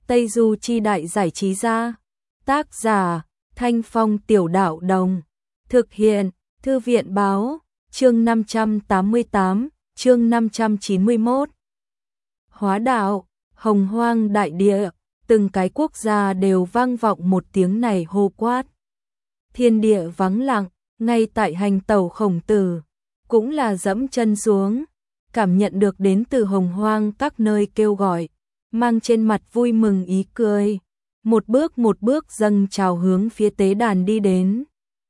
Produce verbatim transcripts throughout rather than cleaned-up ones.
Tây Du Chi Đại Giải Trí Gia. Tác giả Thanh Phong Tiểu Đạo Đồng. Thực hiện Thư viện Báo. Chương năm trăm tám mươi tám, chương năm trăm chín mươi mốt. Hóa đạo, hồng hoang đại địa, từng cái quốc gia đều vang vọng một tiếng này hô quát. Thiên địa vắng lặng, ngay tại hành tẩu Khổng Tử, cũng là dẫm chân xuống, cảm nhận được đến từ hồng hoang các nơi kêu gọi, mang trên mặt vui mừng ý cười, một bước một bước dâng trào hướng phía tế đàn đi đến.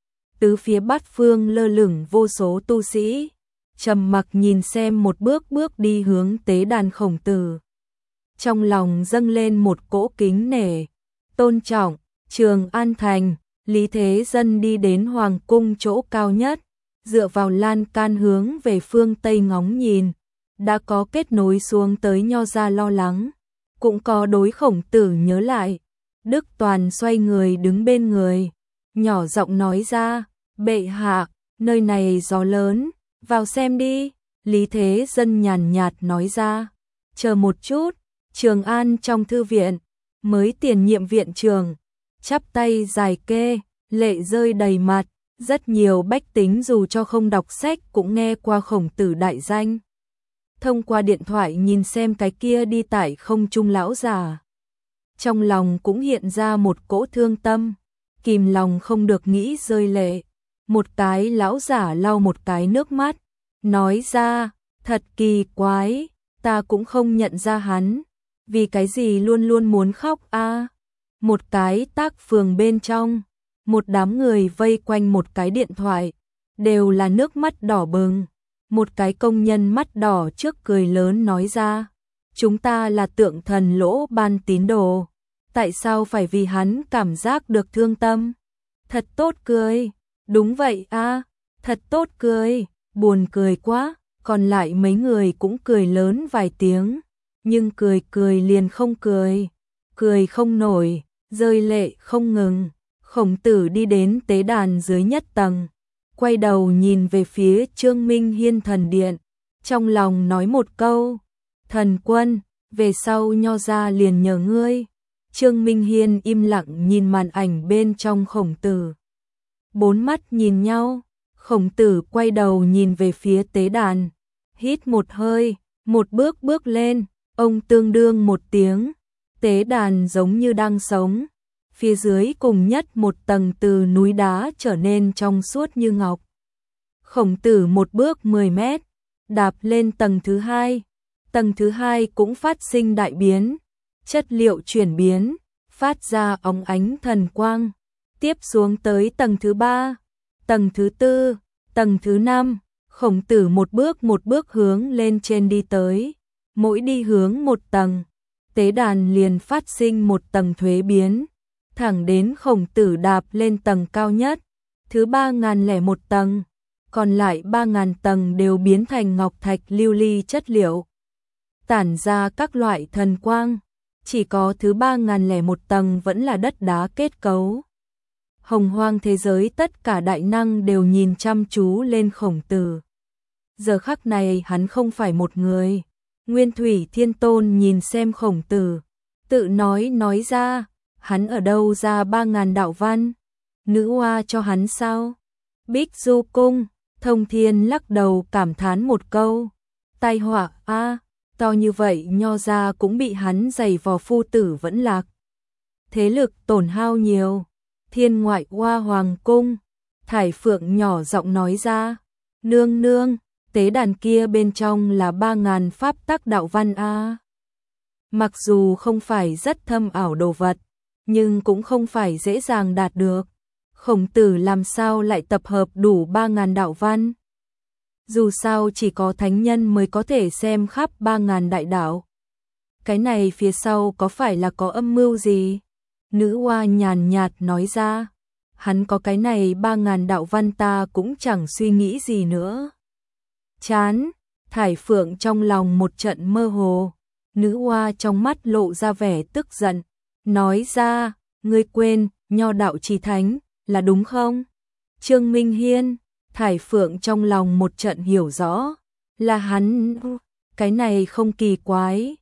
Tứ phía bát phương lơ lửng vô số tu sĩ, trầm mặc nhìn xem một bước bước đi hướng tế đàn Khổng Tử. Trong lòng dâng lên một cỗ kính nể, tôn trọng. Trường An Thành, Lý Thế Dân đi đến hoàng cung chỗ cao nhất, dựa vào lan can hướng về phương Tây ngóng nhìn, đã có kết nối xuống tới Nho gia lo lắng, cũng có đối Khổng Tử nhớ lại. Đức Toàn xoay người đứng bên người, nhỏ giọng nói ra, bệ hạ, nơi này gió lớn, vào xem đi. Lý Thế Dân nhàn nhạt nói ra, chờ một chút. Trường An trong thư viện, mới tiền nhiệm viện trưởng, chắp tay dài kê, lệ rơi đầy mặt, rất nhiều bách tính dù cho không đọc sách cũng nghe qua Khổng Tử đại danh. Thông qua điện thoại nhìn xem cái kia đi tại không trung lão già, trong lòng cũng hiện ra một cỗ thương tâm, kìm lòng không được nghĩ rơi lệ. Một cái lão giả lau một cái nước mắt, nói ra, thật kỳ quái, ta cũng không nhận ra hắn, vì cái gì luôn luôn muốn khóc a. À? Một cái tác phường bên trong, một đám người vây quanh một cái điện thoại, đều là nước mắt đỏ bừng. Một cái công nhân mắt đỏ trước cười lớn nói ra, chúng ta là tượng thần Lỗ Ban tín đồ, tại sao phải vì hắn cảm giác được thương tâm? Thật tốt cười, đúng vậy a, à, thật tốt cười, buồn cười quá. Còn lại mấy người cũng cười lớn vài tiếng, nhưng cười cười liền không cười, cười không nổi, rơi lệ không ngừng. Khổng Tử đi đến tế đàn dưới nhất tầng, quay đầu nhìn về phía Trương Minh Hiên thần điện, trong lòng nói một câu, thần quân, về sau Nho gia liền nhờ ngươi. Trương Minh Hiên im lặng nhìn màn ảnh bên trong Khổng Tử. Bốn mắt nhìn nhau, Khổng Tử quay đầu nhìn về phía tế đàn, hít một hơi, một bước bước lên, ông tương đương một tiếng, tế đàn giống như đang sống. Phía dưới cùng nhất một tầng từ núi đá trở nên trong suốt như ngọc. Khổng Tử một bước mười mét, đạp lên tầng thứ hai, tầng thứ hai cũng phát sinh đại biến, chất liệu chuyển biến, phát ra óng ánh thần quang, tiếp xuống tới tầng thứ ba, tầng thứ tư, tầng thứ năm, Khổng Tử một bước một bước hướng lên trên đi tới, mỗi đi hướng một tầng, tế đàn liền phát sinh một tầng thuế biến, thẳng đến Khổng Tử đạp lên tầng cao nhất, thứ ba ngàn lẻ một tầng, còn lại ba ngàn tầng đều biến thành ngọc thạch lưu ly chất liệu, tản ra các loại thần quang, chỉ có thứ ba ngàn lẻ một tầng vẫn là đất đá kết cấu. Hồng hoang thế giới tất cả đại năng đều nhìn chăm chú lên Khổng Tử. Giờ khắc này hắn không phải một người. Nguyên Thủy Thiên Tôn nhìn xem Khổng Tử, tự nói nói ra, hắn ở đâu ra ba ngàn đạo văn? Nữ hoa cho hắn sao? Bích Du Cung, Thông Thiên lắc đầu cảm thán một câu, tai họa a, à, to như vậy Nho gia cũng bị hắn giày vò phu tử vẫn lạc. Thế lực tổn hao nhiều. Thiên ngoại hoa hoàng cung, Thải Phượng nhỏ giọng nói ra, nương nương, tế đàn kia bên trong là ba ngàn pháp tắc đạo văn a. Mặc dù không phải rất thâm ảo đồ vật, nhưng cũng không phải dễ dàng đạt được. Khổng Tử làm sao lại tập hợp đủ ba ngàn đạo văn? Dù sao chỉ có thánh nhân mới có thể xem khắp ba ngàn đại đạo. Cái này phía sau có phải là có âm mưu gì? Nữ hoa nhàn nhạt nói ra, hắn có cái này ba ngàn đạo văn ta cũng chẳng suy nghĩ gì nữa. Chán, Thải Phượng trong lòng một trận mơ hồ, nữ hoa trong mắt lộ ra vẻ tức giận, nói ra, ngươi quên, Nho đạo chí thánh, là đúng không? Trương Minh Hiên, Thải Phượng trong lòng một trận hiểu rõ, là hắn, cái này không kỳ quái.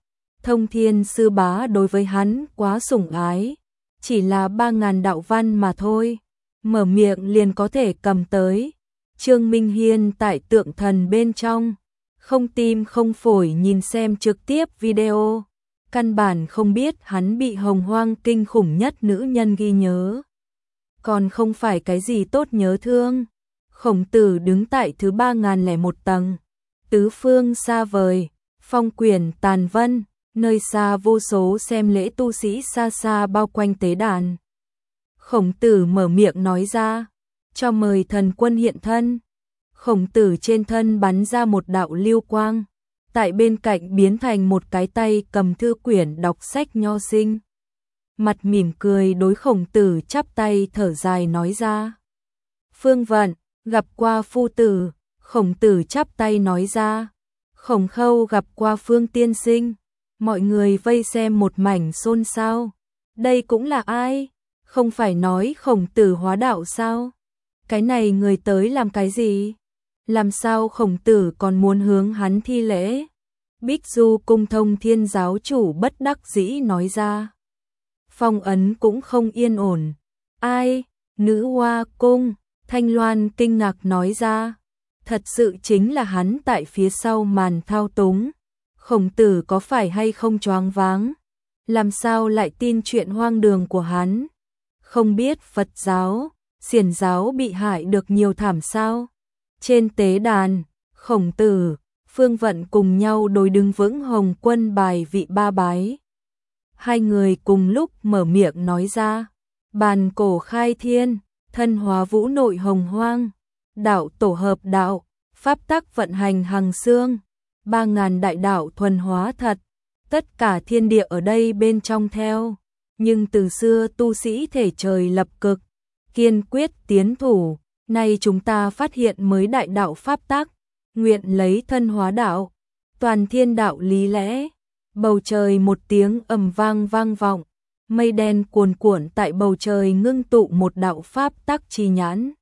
Thông Thiên sư bá đối với hắn quá sủng ái, chỉ là ba ngàn đạo văn mà thôi, mở miệng liền có thể cầm tới. Trương Minh Hiên tại tượng thần bên trong, không tim không phổi nhìn xem trực tiếp video, căn bản không biết hắn bị hồng hoang kinh khủng nhất nữ nhân ghi nhớ. Còn không phải cái gì tốt nhớ thương. Khổng Tử đứng tại thứ ba ngàn lẻ một tầng, tứ phương xa vời, phong quyển tàn vân, nơi xa vô số xem lễ tu sĩ xa xa bao quanh tế đàn. Khổng Tử mở miệng nói ra, cho mời thần quân hiện thân. Khổng Tử trên thân bắn ra một đạo lưu quang, tại bên cạnh biến thành một cái tay cầm thư quyển đọc sách nho sinh. Mặt mỉm cười đối Khổng Tử chắp tay thở dài nói ra. Phương Vận, gặp qua phu tử. Khổng Tử chắp tay nói ra. Khổng Khâu gặp qua Phương tiên sinh. Mọi người vây xem một mảnh xôn xao. Đây cũng là ai? Không phải nói Khổng Tử hóa đạo sao? Cái này người tới làm cái gì? Làm sao Khổng Tử còn muốn hướng hắn thi lễ? Bích Du cung Thông Thiên giáo chủ bất đắc dĩ nói ra. Phong ấn cũng không yên ổn. Ai? Nữ Hoa cung. Thanh Loan kinh ngạc nói ra. Thật sự chính là hắn tại phía sau màn thao túng. Khổng Tử có phải hay không choáng váng? Làm sao lại tin chuyện hoang đường của hắn? Không biết Phật giáo, Xiển giáo bị hại được nhiều thảm sao? Trên tế đàn, Khổng Tử, Phương Vận cùng nhau đối đứng vững Hồng Quân bài vị ba bái. Hai người cùng lúc mở miệng nói ra. Bàn cổ khai thiên, thân hóa vũ nội hồng hoang, đạo tổ hợp đạo, pháp tắc vận hành hằng xương, ba ngàn đại đạo thuần hóa thật, tất cả thiên địa ở đây bên trong theo. Nhưng từ xưa tu sĩ thể trời lập cực, kiên quyết tiến thủ, nay chúng ta phát hiện mới đại đạo pháp tắc, nguyện lấy thân hóa đạo, toàn thiên đạo lý lẽ. Bầu trời một tiếng ầm vang vang vọng, mây đen cuồn cuộn tại bầu trời ngưng tụ một đạo pháp tắc chi nhãn.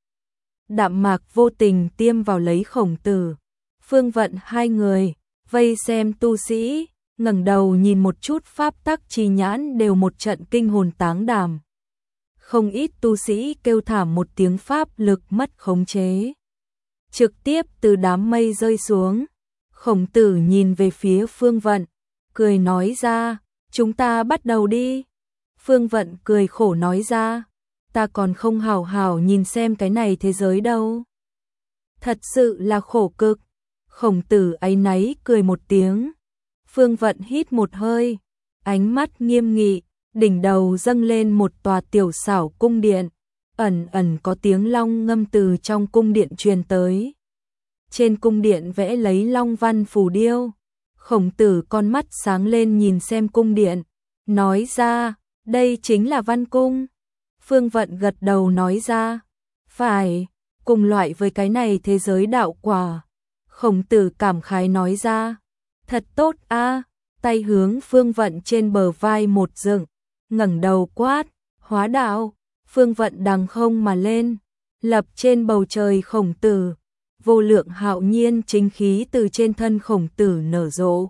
Đạm Mạc vô tình tiêm vào lấy Khổng Tử, Phương Vận hai người, vây xem tu sĩ, ngẩng đầu nhìn một chút pháp tắc chi nhãn đều một trận kinh hồn táng đảm. Không ít tu sĩ kêu thảm một tiếng pháp lực mất khống chế. Trực tiếp từ đám mây rơi xuống, Khổng Tử nhìn về phía Phương Vận, cười nói ra, chúng ta bắt đầu đi. Phương Vận cười khổ nói ra, ta còn không hào hào nhìn xem cái này thế giới đâu. Thật sự là khổ cực. Khổng Tử áy náy cười một tiếng. Phương Vận hít một hơi, ánh mắt nghiêm nghị, đỉnh đầu dâng lên một tòa tiểu xảo cung điện, ẩn ẩn có tiếng long ngâm từ trong cung điện truyền tới. Trên cung điện vẽ lấy long văn phù điêu. Khổng Tử con mắt sáng lên nhìn xem cung điện, nói ra, đây chính là Văn Cung. Phương Vận gật đầu nói ra, phải, cùng loại với cái này thế giới đạo quả. Khổng Tử cảm khái nói ra, thật tốt a. Tay hướng Phương Vận trên bờ vai một dựng, ngẩng đầu quát, hóa đạo. Phương Vận đằng không mà lên, lập trên bầu trời Khổng Tử. Vô lượng hạo nhiên chính khí từ trên thân Khổng Tử nở rộ,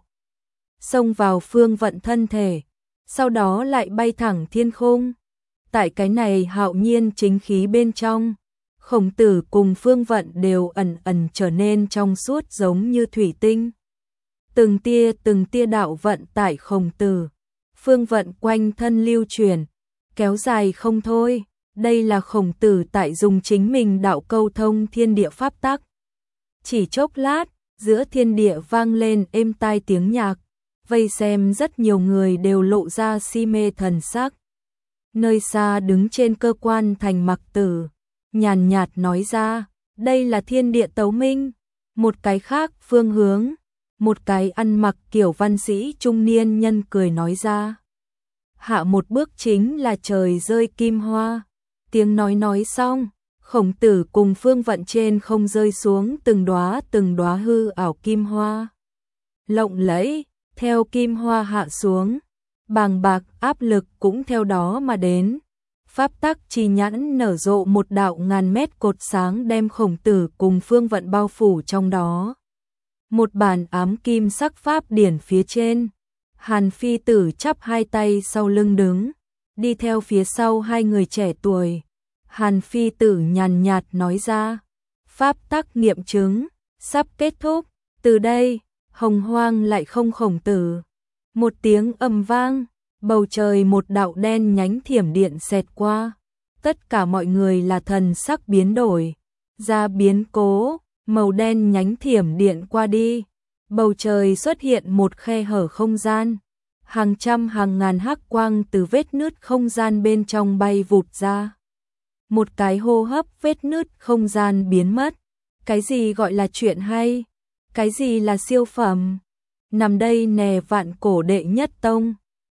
xông vào Phương Vận thân thể, sau đó lại bay thẳng thiên khung. Tại cái này hạo nhiên chính khí bên trong, Khổng Tử cùng Phương Vận đều ẩn ẩn trở nên trong suốt giống như thủy tinh. Từng tia từng tia đạo vận tại Khổng Tử, Phương Vận quanh thân lưu truyền, kéo dài không thôi. Đây là Khổng Tử tại dùng chính mình đạo câu thông thiên địa pháp tắc. Chỉ chốc lát, giữa thiên địa vang lên êm tai tiếng nhạc, vây xem rất nhiều người đều lộ ra si mê thần sắc. Nơi xa đứng trên cơ quan thành Mặc Tử, nhàn nhạt nói ra, đây là thiên địa tấu minh. Một cái khác phương hướng, một cái ăn mặc kiểu văn sĩ trung niên nhân cười nói ra. Hạ một bước chính là trời rơi kim hoa. Tiếng nói nói xong, Khổng Tử cùng Phương Vận trên không rơi xuống từng đóa từng đóa hư ảo kim hoa. Lộng lẫy, theo kim hoa hạ xuống, bàng bạc áp lực cũng theo đó mà đến. Pháp tắc chi nhãn nở rộ một đạo ngàn mét cột sáng đem Khổng Tử cùng Phương Vận bao phủ trong đó. Một bản ám kim sắc pháp điển phía trên, Hàn Phi Tử chắp hai tay sau lưng đứng, đi theo phía sau hai người trẻ tuổi. Hàn Phi Tử nhàn nhạt nói ra, pháp tắc nghiệm chứng, sắp kết thúc, từ đây, hồng hoang lại không khổng tử. Một tiếng ầm vang, bầu trời một đạo đen nhánh thiểm điện xẹt qua, tất cả mọi người là thần sắc biến đổi, ra biến cố, màu đen nhánh thiểm điện qua đi, bầu trời xuất hiện một khe hở không gian, hàng trăm hàng ngàn hắc quang từ vết nứt không gian bên trong bay vụt ra. Một cái hô hấp vết nứt không gian biến mất. Cái gì gọi là chuyện hay? Cái gì là siêu phẩm? Nằm đây nè vạn cổ đệ nhất tông,